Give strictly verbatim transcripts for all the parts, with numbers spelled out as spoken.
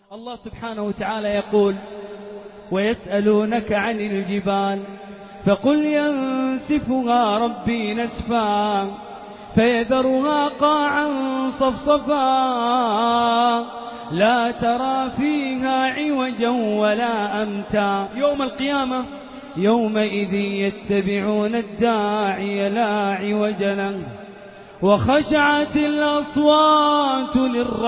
الله سبحانه وتعالى يقول: ويسألونك عن الجبال فقل ينسفها ربي نسفا فيذرها قاعا صفصفا لا ترى فيها عوجا ولا أمتا. يوم القيامة يومئذ يتبعون الداعي لا عوج له وخشعت الأصوات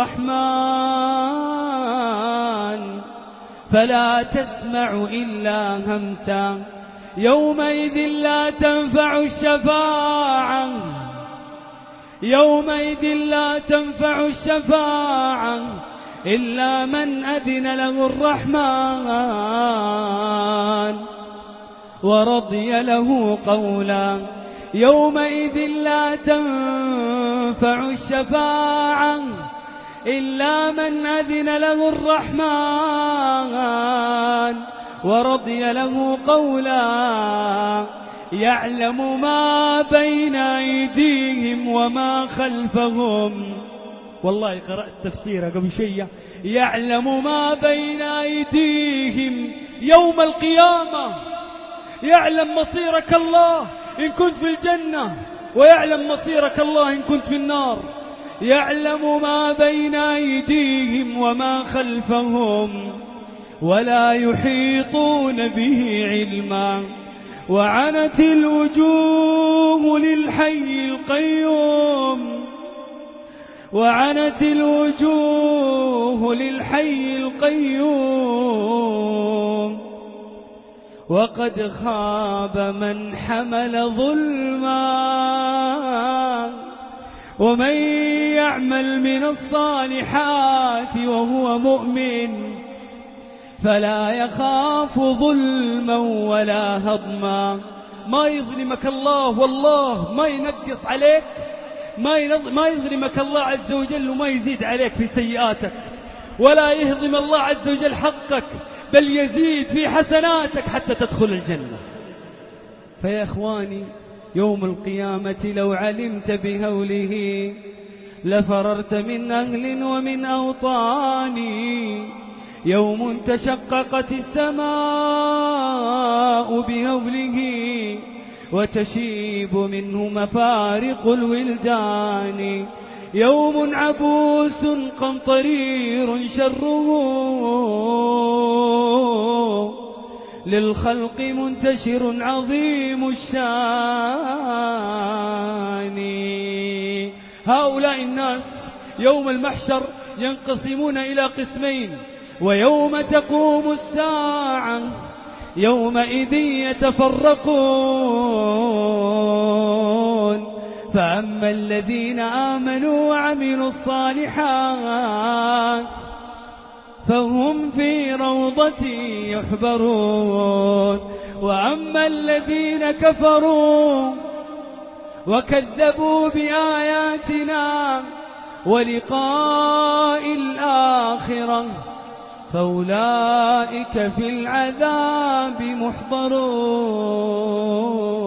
للرحمن فلا تسمع إلا همسا. يومئذ لا تنفع الشفاعة يومئذ لا تنفع الشفاعة إلا من أذن له الرحمن ورضي له قولا. يومئذ لا تنفع الشفاعة إلا من أذن له الرحمن ورضي له قولا. يعلم ما بين أيديهم وما خلفهم. والله قرأت تفسيره قبل شيء. يعلم ما بين أيديهم يوم القيامة. يعلم مصيرك الله إن كنت في الجنة ويعلم مصيرك الله إن كنت في النار. يعلم ما بين أيديهم وما خلفهم ولا يحيطون به علما. وعنت الوجوه للحي القيوم وعنت الوجوه للحي القيوم وقد خاب من حمل ظلما. ومن يعمل من الصالحات وهو مؤمن فلا يخاف ظلما ولا هضما. ما يظلمك الله والله ما ينقص عليك، ما ما يظلمك الله عز وجل وما يزيد عليك في سيئاتك، ولا يهضم الله عز وجل حقك بل يزيد في حسناتك حتى تدخل الجنة. فيا إخواني يوم القيامة لو علمت بهوله لفررت من أهل ومن أوطان. يوم تشققت السماء بهوله وتشيب منه مفارق الولدان. يوم عبوس قمطرير شره للخلق منتشر عظيم الشان. هؤلاء الناس يوم المحشر ينقسمون إلى قسمين. ويوم تقوم الساعة يومئذ يتفرقون. فأما الذين آمنوا وعملوا الصالحات فهم في روضة يحبرون. وأما الذين كفروا وكذبوا بآياتنا ولقاء الآخرة فأولئك في العذاب محضرون.